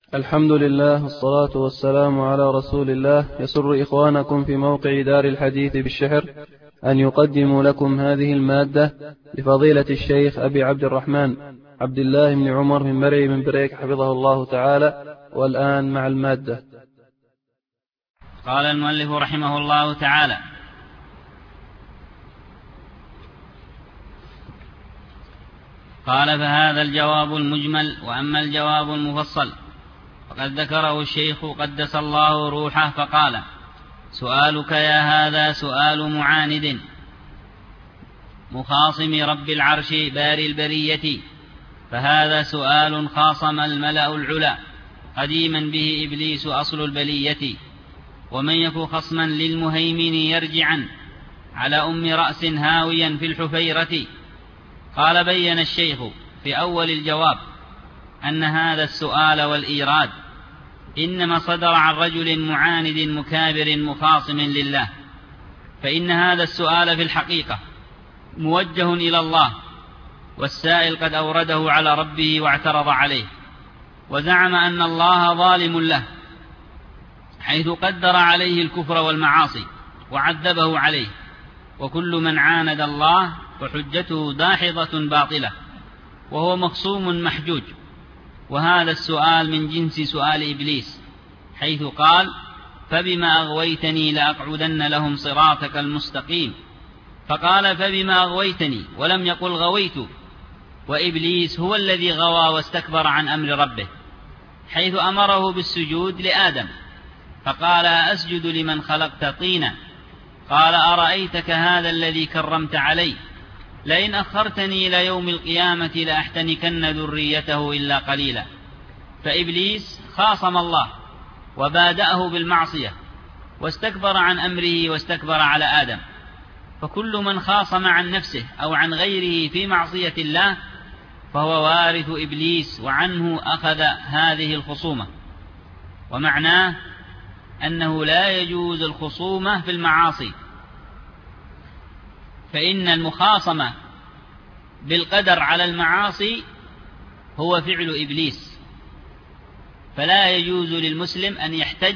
الحمد لله والصلاة والسلام على رسول الله. يسر إخوانكم في موقع دار الحديث بالشحر أن يقدموا لكم هذه المادة لفضيلة الشيخ أبي عبد الرحمن عبد الله بن عمر من مرعي من بريك حفظه الله تعالى. والآن مع المادة. قال المؤلف رحمه الله تعالى: قال: فهذا الجواب المجمل. وأما الجواب المفصل فقد ذكره الشيخ قدس الله روحه فقال: سؤالك يا هذا سؤال معاند مخاصم رب العرش باري البرية، فهذا سؤال خاصم الملأ العلا قديما به إبليس أصل البلية، ومن يك خصما للمهيمن يرجعا على أم رأس هاويا في الحفيرة. قال: بين الشيخ في أول الجواب أن هذا السؤال والإيراد إنما صدر عن رجل معاند مكابر مخاصم لله، فإن هذا السؤال في الحقيقة موجه إلى الله، والسائل قد أورده على ربه واعترض عليه، وزعم أن الله ظالم له حيث قدر عليه الكفر والمعاصي وعذبه عليه، وكل من عاند الله فحجته داحضة باطلة وهو مخصوم محجوج. وهذا السؤال من جنس سؤال إبليس، حيث قال: فبما أغويتني لأقعدن لهم صراطك المستقيم. فقال: فبما أغويتني، ولم يقل غويت، وإبليس هو الذي غوى واستكبر عن أمر ربه، حيث أمره بالسجود لآدم، فقال: أسجد لمن خلقت طينا. قال: أرأيتك هذا الذي كرمت علي، لئن أخرتني إلى يوم القيامة لأحتنكن ذريته إلا قليلا. فإبليس خاصم الله وبادأه بالمعصية واستكبر عن أمره واستكبر على آدم، فكل من خاصم عن نفسه أو عن غيره في معصية الله فهو وارث إبليس، وعنه أخذ هذه الخصومة. ومعناه أنه لا يجوز الخصومة في المعاصي، فإن المخاصمة بالقدر على المعاصي هو فعل إبليس، فلا يجوز للمسلم أن يحتج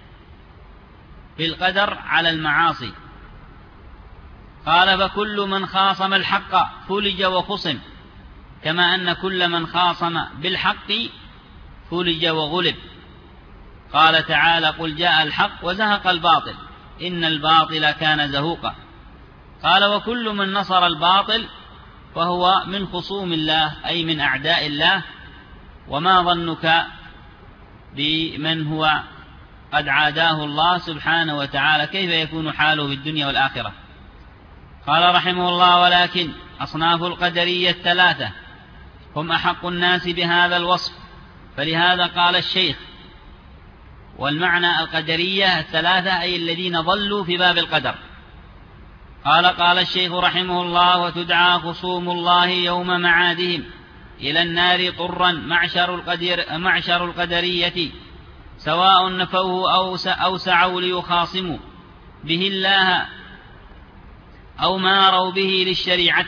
بالقدر على المعاصي. قال: فكل من خاصم الحق فلج وخصم، كما أن كل من خاصم بالحق فلج وغلب. قال تعالى: قل جاء الحق وزهق الباطل إن الباطل كان زهوقا. قال: وكل من نصر الباطل فهو من خصوم الله، أي من أعداء الله. وما ظنك بمن هو قد عاداه الله سبحانه وتعالى، كيف يكون حاله في الدنيا والآخرة؟ قال رحمه الله: ولكن أصناف القدرية الثلاثة هم أحق الناس بهذا الوصف، فلهذا قال الشيخ: والمعنى القدرية الثلاثة أي الذين ضلوا في باب القدر. قال الشيخ رحمه الله: وتدعى خصوم الله يوم معادهم إلى النار طرا معشر القدرية، سواء نفوه أو سعوا ليخاصموا به الله أو ماروا به للشريعة.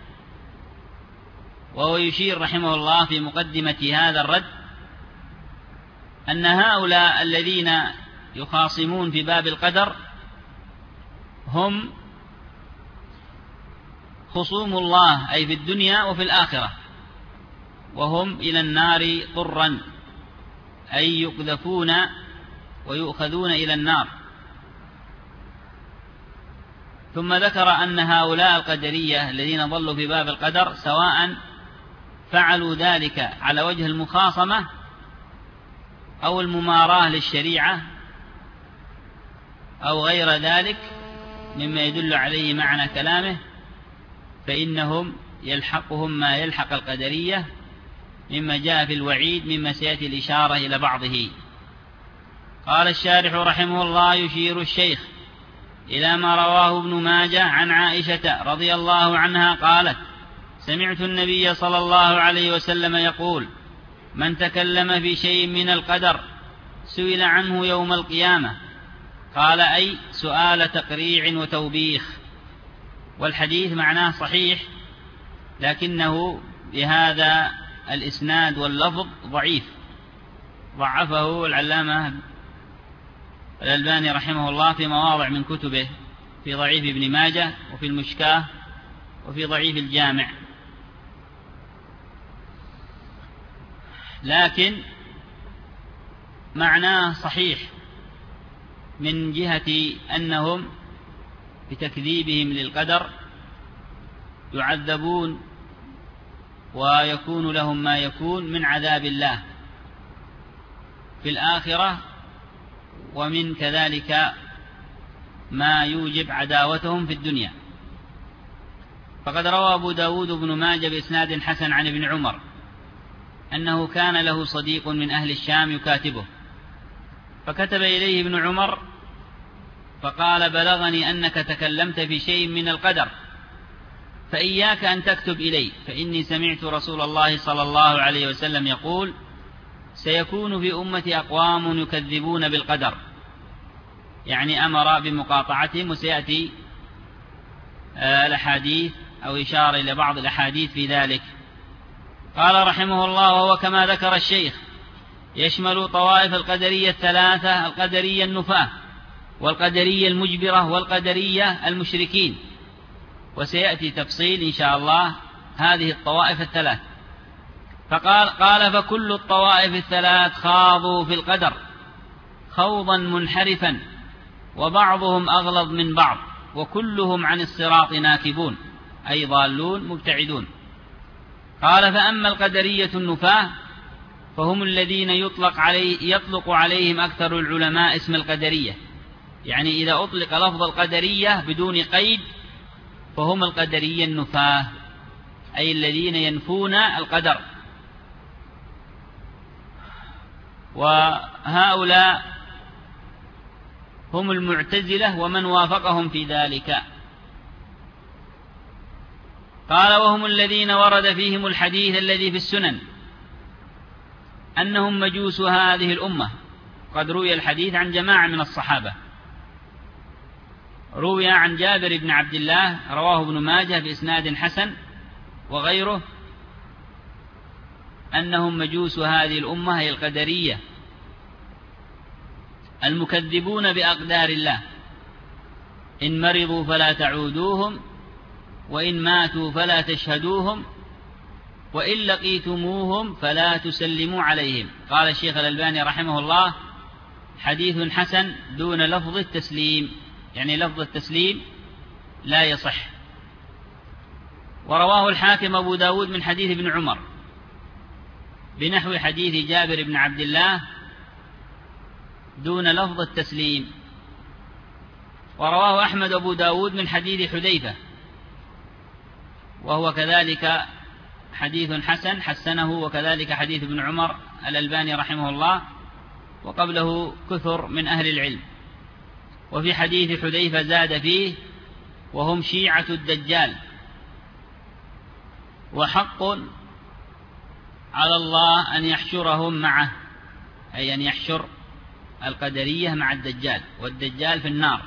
وهو يشير رحمه الله في مقدمة هذا الرد أن هؤلاء الذين يخاصمون في باب القدر هم خصوم الله، أي في الدنيا وفي الآخرة، وهم إلى النار طرا، أي يقذفون ويؤخذون إلى النار. ثم ذكر أن هؤلاء القدرية الذين ضلوا في باب القدر سواء فعلوا ذلك على وجه المخاصمة أو المماراة للشريعة أو غير ذلك مما يدل عليه معنى كلامه، فإنهم يلحقهم ما يلحق القدرية مما جاء في الوعيد، مما سيأتي الإشارة إلى بعضه. قال الشارح رحمه الله: يشير الشيخ إلى ما رواه ابن ماجه عن عائشة رضي الله عنها قالت: سمعت النبي صلى الله عليه وسلم يقول: من تكلم في شيء من القدر سئل عنه يوم القيامة. قال: أي سؤال تقريع وتوبيخ. والحديث معناه صحيح، لكنه بهذا الإسناد واللفظ ضعيف، ضعفه العلامة الألباني رحمه الله في مواضع من كتبه، في ضعيف ابن ماجه وفي المشكاة وفي ضعيف الجامع، لكن معناه صحيح من جهة أنهم بتكذيبهم للقدر يعذبون ويكون لهم ما يكون من عذاب الله في الآخرة، ومن كذلك ما يوجب عداوتهم في الدنيا. فقد روى أبو داود بن ماجه بإسناد حسن عن ابن عمر أنه كان له صديق من أهل الشام يكاتبه، فكتب إليه ابن عمر فقال: بلغني أنك تكلمت في شيء من القدر، فإياك أن تكتب إلي، فإني سمعت رسول الله صلى الله عليه وسلم يقول: سيكون في أمتي أقوام يكذبون بالقدر، يعني أمر بمقاطعتهم، وسيأتي الأحاديث أو إشارة إلى بعض الأحاديث في ذلك. قال رحمه الله: وهو كما ذكر الشيخ يشمل طوائف القدرية الثلاثة: القدرية النفاة، والقدرية المجبرة، والقدرية المشركين. وسيأتي تفصيل إن شاء الله هذه الطوائف الثلاث. فقال: فكل الطوائف الثلاث خاضوا في القدر خوضا منحرفا، وبعضهم أغلظ من بعض، وكلهم عن الصراط ناكبون، أي ضالون مبتعدون. قال: فأما القدرية النفاة فهم الذين يطلق عليهم أكثر العلماء اسم القدرية، يعني إذا أطلق لفظ القدرية بدون قيد فهم القدرية النفاة، أي الذين ينفون القدر. وهؤلاء هم المعتزلة ومن وافقهم في ذلك. قال: وهم الذين ورد فيهم الحديث الذي في السنن أنهم مجوس هذه الأمة. قد روي الحديث عن جماعة من الصحابة، روي عن جابر بن عبد الله، رواه ابن ماجه بإسناد حسن وغيره، أنهم مجوس هذه الأمة، هي القدرية المكذبون بأقدار الله، إن مرضوا فلا تعودوهم، وإن ماتوا فلا تشهدوهم، وإن لقيتموهم فلا تسلموا عليهم. قال الشيخ الألباني رحمه الله: حديث حسن دون لفظ التسليم، يعني لفظ التسليم لا يصح. ورواه الحاكم أبو داود من حديث ابن عمر بنحو حديث جابر بن عبد الله دون لفظ التسليم. ورواه أحمد أبو داود من حديث حذيفة، وهو كذلك حديث حسن حسنه، وكذلك حديث ابن عمر الألباني رحمه الله، وقبله كثر من أهل العلم. وفي حديث حذيفة زاد فيه: وهم شيعة الدجال، وحق على الله أن يحشرهم معه، أي أن يحشر القدرية مع الدجال، والدجال في النار.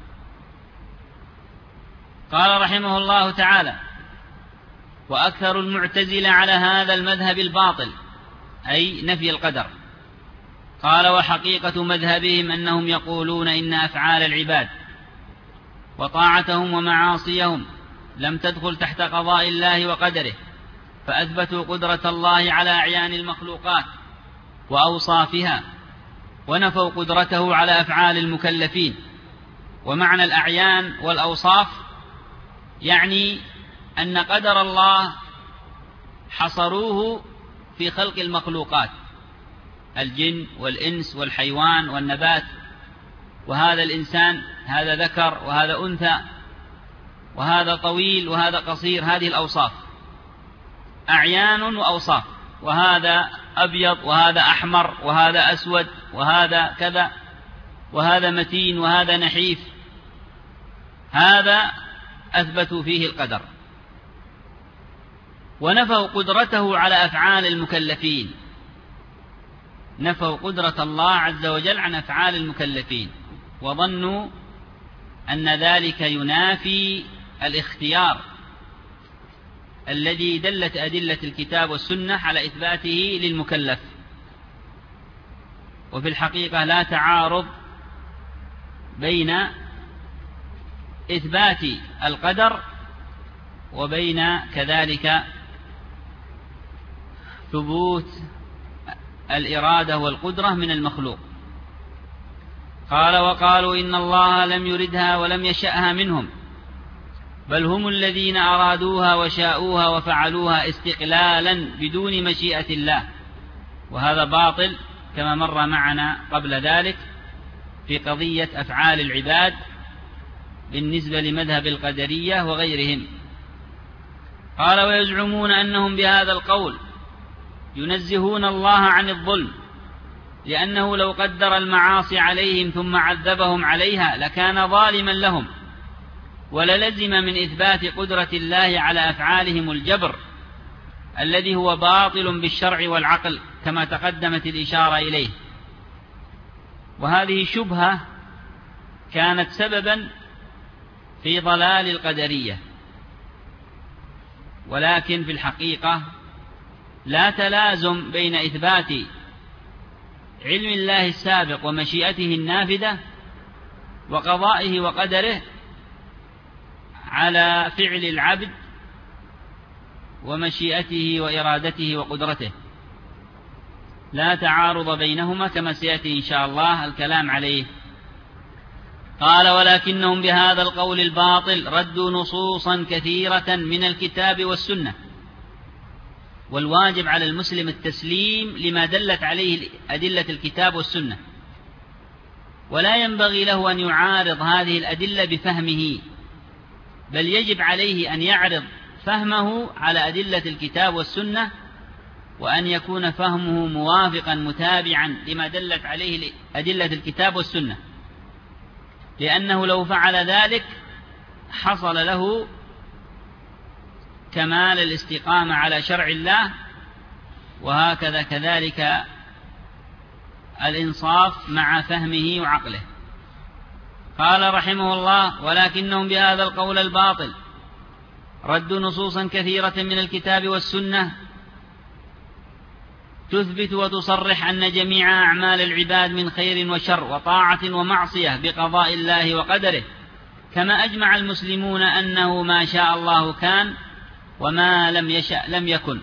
قال رحمه الله تعالى: وأكثر المعتزلة على هذا المذهب الباطل، أي نفي القدر. قال: وحقيقة مذهبهم أنهم يقولون إن أفعال العباد وطاعتهم ومعاصيهم لم تدخل تحت قضاء الله وقدره، فأثبتوا قدرة الله على أعيان المخلوقات وأوصافها، ونفوا قدرته على أفعال المكلفين. ومعنى الأعيان والأوصاف يعني أن قدر الله حصروه في خلق المخلوقات، الجن والإنس والحيوان والنبات، وهذا الإنسان هذا ذكر وهذا أنثى، وهذا طويل وهذا قصير، هذه الأوصاف أعيان وأوصاف، وهذا أبيض وهذا أحمر وهذا أسود وهذا كذا، وهذا متين وهذا نحيف، هذا أثبتوا فيه القدر. ونفوا قدرته على أفعال المكلفين، نفوا قدرة الله عز وجل عن أفعال المكلفين، وظنوا أن ذلك ينافي الاختيار الذي دلت أدلة الكتاب والسنة على إثباته للمكلف. وفي الحقيقة لا تعارض بين إثبات القدر وبين كذلك ثبوت الإرادة والقدرة من المخلوق. قال: وقالوا إن الله لم يردها ولم يشأها منهم، بل هم الذين أرادوها وشاءوها وفعلوها استقلالا بدون مشيئة الله. وهذا باطل كما مر معنا قبل ذلك في قضية أفعال العباد بالنسبة لمذهب القدرية وغيرهم. قال: ويزعمون أنهم بهذا القول ينزهون الله عن الظلم، لأنه لو قدر المعاصي عليهم ثم عذبهم عليها لكان ظالما لهم، وللزم من إثبات قدرة الله على أفعالهم الجبر الذي هو باطل بالشرع والعقل كما تقدمت الإشارة إليه. وهذه شبهة كانت سببا في ضلال القدرية، ولكن في الحقيقة لا تلازم بين إثبات علم الله السابق ومشيئته النافذة وقضائه وقدره على فعل العبد ومشيئته وإرادته وقدرته، لا تعارض بينهما كما سيأتي إن شاء الله الكلام عليه. قال: ولكنهم بهذا القول الباطل ردوا نصوصا كثيرة من الكتاب والسنة، والواجب على المسلم التسليم لما دلت عليه أدلة الكتاب والسنة، ولا ينبغي له أن يعارض هذه الأدلة بفهمه، بل يجب عليه أن يعرض فهمه على أدلة الكتاب والسنة، وأن يكون فهمه موافقا متابعا لما دلت عليه أدلة الكتاب والسنة، لأنه لو فعل ذلك حصل له كمال الاستقامة على شرع الله، وهكذا كذلك الإنصاف مع فهمه وعقله. قال رحمه الله: ولكنهم بهذا القول الباطل ردوا نصوصا كثيرة من الكتاب والسنة تثبت وتصرح أن جميع أعمال العباد من خير وشر وطاعة ومعصية بقضاء الله وقدره، كما أجمع المسلمون أنه ما شاء الله كان وما لم يشأ لم يكن،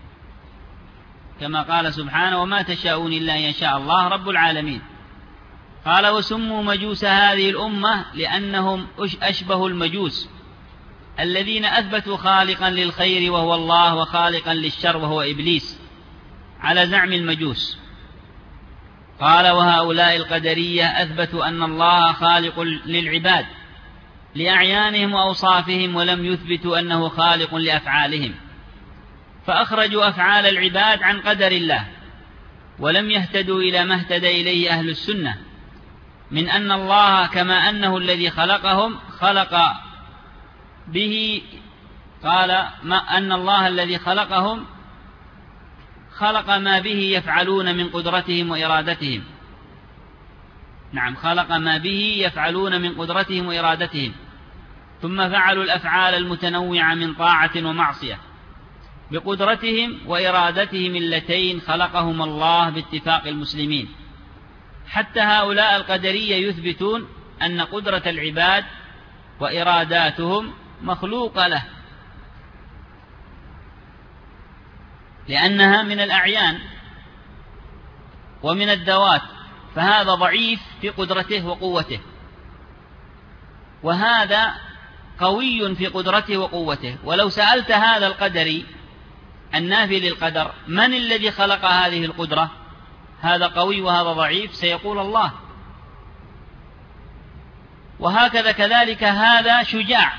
كما قال سبحانه: وما تشاءون إلا أن يشاء الله رب العالمين. قال: وسموا مجوس هذه الأمة لأنهم أشبه المجوس الذين أثبتوا خالقا للخير وهو الله وخالقا للشر وهو إبليس على زعم المجوس. قال: وهؤلاء القدرية أثبتوا أن الله خالق للعباد لأعيانهم وأوصافهم، ولم يثبتوا أنه خالق لأفعالهم، فأخرجوا أفعال العباد عن قدر الله، ولم يهتدوا إلى ما اهتدى إليه أهل السنة من أن الله كما أنه الذي خلقهم خلق به، قال أن الله الذي خلقهم خلق ما به يفعلون من قدرتهم وإرادتهم. نعم، خلق ما به يفعلون من قدرتهم وإرادتهم، ثم فعلوا الأفعال المتنوعة من طاعة ومعصية بقدرتهم وإرادتهم اللتين خلقهم الله باتفاق المسلمين. حتى هؤلاء القدرية يثبتون أن قدرة العباد وإراداتهم مخلوقة له، لأنها من الأعيان ومن الذوات، فهذا ضعيف في قدرته وقوته، وهذا قوي في قدرته وقوته. ولو سألت هذا القدري النافي للقدر من الذي خلق هذه القدرة، هذا قوي وهذا ضعيف، سيقول الله. وهكذا كذلك هذا شجاع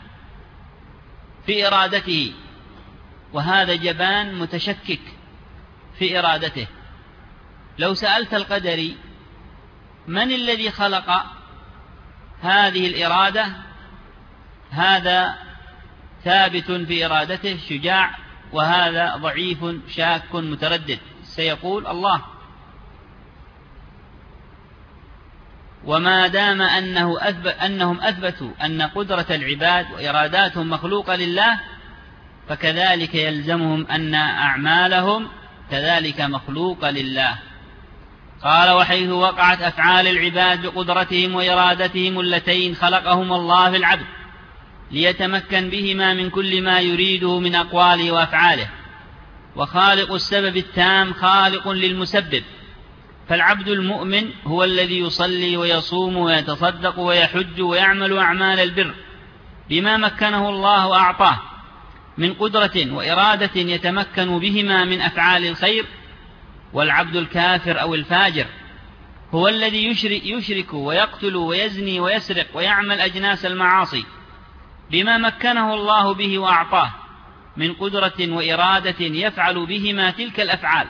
في إرادته، وهذا جبان متشكك في إرادته. لو سألت القدري من الذي خلق هذه الإرادة، هذا ثابت في إرادته شجاع، وهذا ضعيف شاك متردد، سيقول الله. وما دام أنهم أثبتوا أن قدرة العباد وإراداتهم مخلوقة لله، فكذلك يلزمهم أن أعمالهم كذلك مخلوقة لله. قال: وحيث وقعت أفعال العباد بقدرتهم وإرادتهم اللتين خلقهم الله في العبد ليتمكن بهما من كل ما يريده من أقواله وأفعاله، وخالق السبب التام خالق للمسبب، فالعبد المؤمن هو الذي يصلي ويصوم ويتصدق ويحج ويعمل أعمال البر بما مكنه الله وأعطاه من قدرة وإرادة يتمكن بهما من أفعال الخير. والعبد الكافر أو الفاجر هو الذي يشرك ويقتل ويزني ويسرق ويعمل أجناس المعاصي بما مكنه الله به وأعطاه من قدرة وإرادة يفعل بهما تلك الأفعال.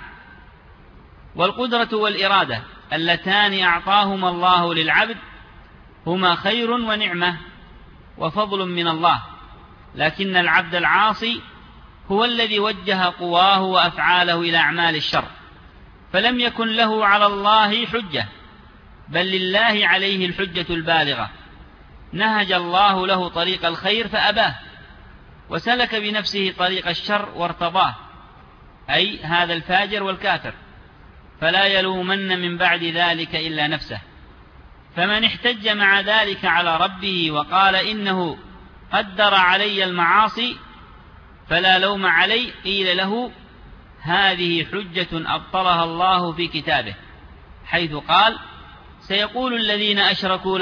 والقدرة والإرادة اللتان أعطاهما الله للعبد هما خير ونعمة وفضل من الله، لكن العبد العاصي هو الذي وجه قواه وأفعاله إلى أعمال الشر، فلم يكن له على الله حجة، بل لله عليه الحجة البالغة. نهج الله له طريق الخير فأباه، وسلك بنفسه طريق الشر وارتضاه، أي هذا الفاجر والكافر، فلا يلومن من بعد ذلك إلا نفسه. فمن احتج مع ذلك على ربه وقال إنه قدر علي المعاصي فلا لوم علي، قيل له: هذه حجة أبطلها الله في كتابه، حيث قال: سيقول الذين أشركوا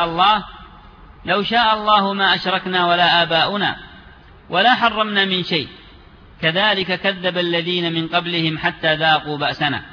لو شاء الله ما أشركنا ولا آباؤنا ولا حرمنا من شيء، كذلك كذب الذين من قبلهم حتى ذاقوا بأسنا.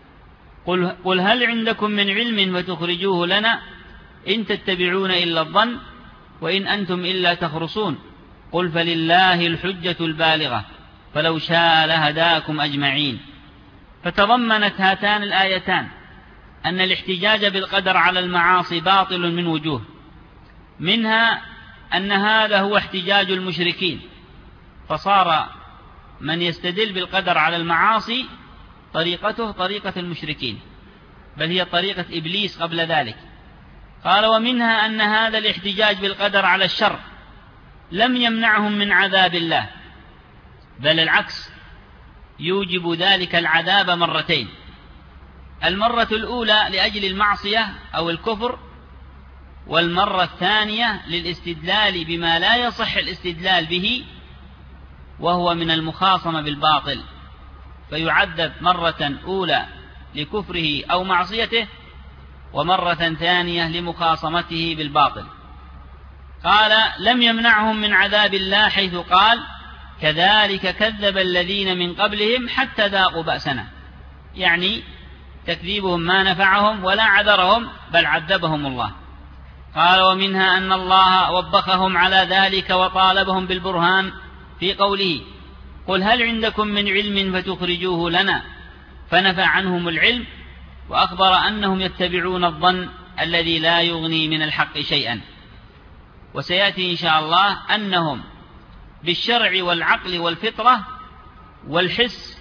قل هل عندكم من علم فتخرجوه لنا؟ إن تتبعون إلا الظن وإن أنتم إلا تخرصون. قل فلله الحجة البالغة فلو شاء لهداكم أجمعين. فتضمنت هاتان الآيتان أن الاحتجاج بالقدر على المعاصي باطل من وجوه، منها أن هذا هو احتجاج المشركين، فصار من يستدل بالقدر على المعاصي طريقته طريقة المشركين، بل هي طريقة إبليس قبل ذلك. قال: ومنها أن هذا الاحتجاج بالقدر على الشر لم يمنعهم من عذاب الله، بل العكس، يوجب ذلك العذاب مرتين: المرة الأولى لأجل المعصية أو الكفر، والمرة الثانية للاستدلال بما لا يصح الاستدلال به، وهو من المخاصمة بالباطل، فيعذب مرة أولى لكفره أو معصيته، ومرة ثانية لمخاصمته بالباطل. قال: لم يمنعهم من عذاب الله، حيث قال: كذلك كذب الذين من قبلهم حتى ذاقوا بأسنا، يعني تكذيبهم ما نفعهم ولا عذرهم، بل عذبهم الله. قال: ومنها أن الله وبخهم على ذلك وطالبهم بالبرهان في قوله: قل هل عندكم من علم فتخرجوه لنا، فنفى عنهم العلم وأخبر أنهم يتبعون الظن الذي لا يغني من الحق شيئا. وسيأتي إن شاء الله أنهم بالشرع والعقل والفطرة والحس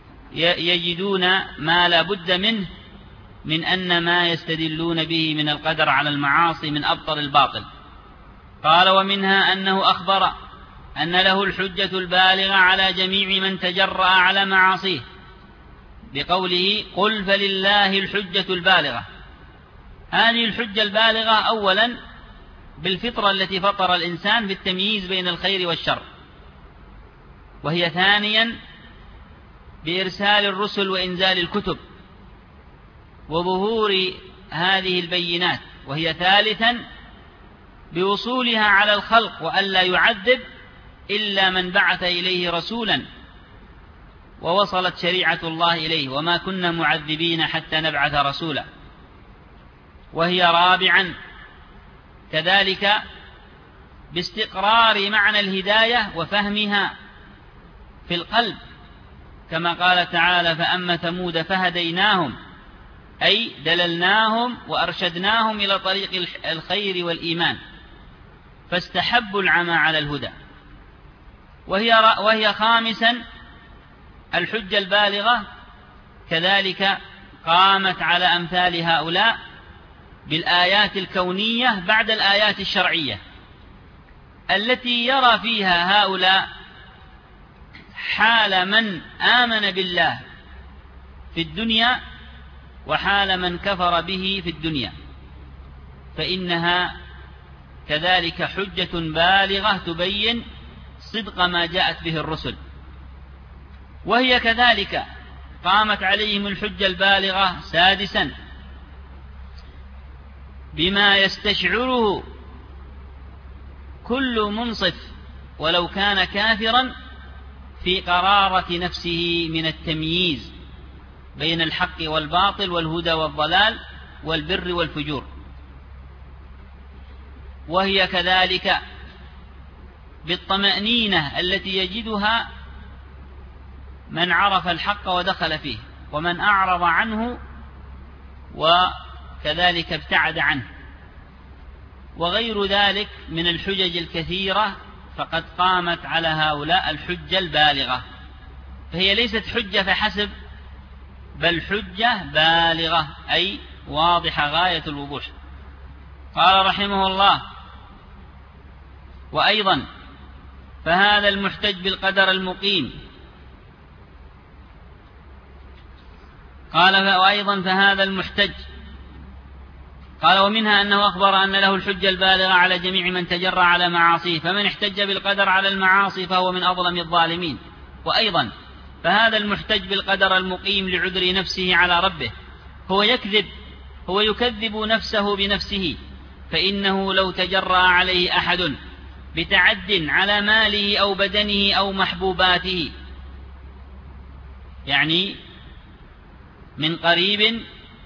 يجدون ما لا بد منه، من أن ما يستدلون به من القدر على المعاصي من أبطل الباطل. قال: ومنها أنه أخبر أن له الحجة البالغة على جميع من تجرأ على معاصيه بقوله: قل فلله الحجة البالغة. هذه الحجة البالغة أولا بالفطرة التي فطر الإنسان بالتمييز بين الخير والشر، وهي ثانيا بإرسال الرسل وإنزال الكتب وظهور هذه البينات، وهي ثالثا بوصولها على الخلق وألا يعذب إلا من بعث إليه رسولا ووصلت شريعة الله إليه، وما كنا معذبين حتى نبعث رسولا. وهي رابعا كذلك باستقرار معنى الهداية وفهمها في القلب، كما قال تعالى: فأما ثمود فهديناهم، أي دللناهم وأرشدناهم إلى طريق الخير والإيمان، فاستحبوا العمى على الهدى. وهي خامسا الحجة البالغة كذلك قامت على أمثال هؤلاء بالآيات الكونية بعد الآيات الشرعية، التي يرى فيها هؤلاء حال من آمن بالله في الدنيا وحال من كفر به في الدنيا، فإنها كذلك حجة بالغة تبين صدق ما جاءت به الرسل، وهي كذلك قامت عليهم الحجة البالغة سادسا بما يستشعره كل منصف ولو كان كافرا في قرارة نفسه من التمييز بين الحق والباطل والهدى والضلال والبر والفجور، وهي كذلك بالطمأنينة التي يجدها من عرف الحق ودخل فيه، ومن أعرض عنه وكذلك ابتعد عنه، وغير ذلك من الحجج الكثيرة، فقد قامت على هؤلاء الحجة البالغة، فهي ليست حجة فحسب، بل حجة بالغة أي واضحة غاية الوضوح. قال رحمه الله: وأيضا فهذا المحتج بالقدر المقيم، قال وأيضا فهذا المحتج، قال ومنها أنه أخبر أن له الحجة البالغة على جميع من تجرى على معاصيه، فمن احتج بالقدر على المعاصي فهو من أظلم الظالمين. وأيضا فهذا المحتج بالقدر المقيم لعذر نفسه على ربه هو يكذب نفسه بنفسه، فإنه لو تجرى عليه أحد بتعد على ماله أو بدنه أو محبوباته، يعني من قريب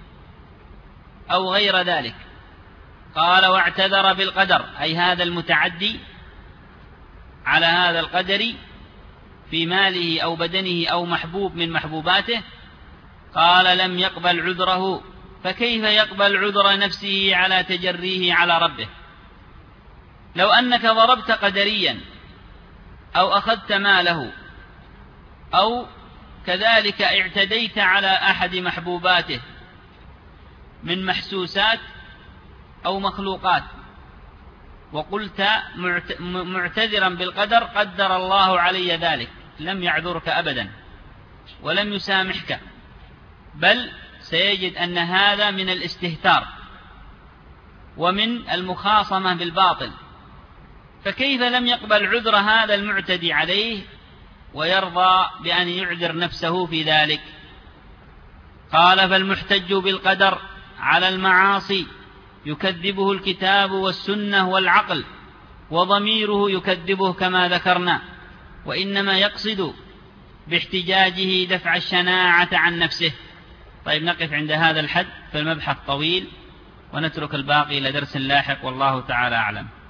أو غير ذلك، قال واعتذر بالقدر، أي هذا المتعدي على هذا القدر في ماله أو بدنه أو محبوب من محبوباته، قال لم يقبل عذره، فكيف يقبل عذر نفسه على تجريه على ربه؟ لو أنك ضربت قدريا أو أخذت ماله أو كذلك اعتديت على أحد محبوباته من محسوسات أو مخلوقات، وقلت معتذرا بالقدر قدر الله علي ذلك، لم يعذرك أبدا ولم يسامحك، بل سيجد أن هذا من الاستهتار ومن المخاصمة بالباطل، فكيف لم يقبل عذر هذا المعتدي عليه ويرضى بأن يعذر نفسه في ذلك؟ قال فالمحتج بالقدر على المعاصي يكذبه الكتاب والسنة والعقل، وضميره يكذبه كما ذكرنا، وإنما يقصد باحتجاجه دفع الشناعة عن نفسه. طيب نقف عند هذا الحد، فالمبحث طويل ونترك الباقي إلى درس لاحق، والله تعالى أعلم.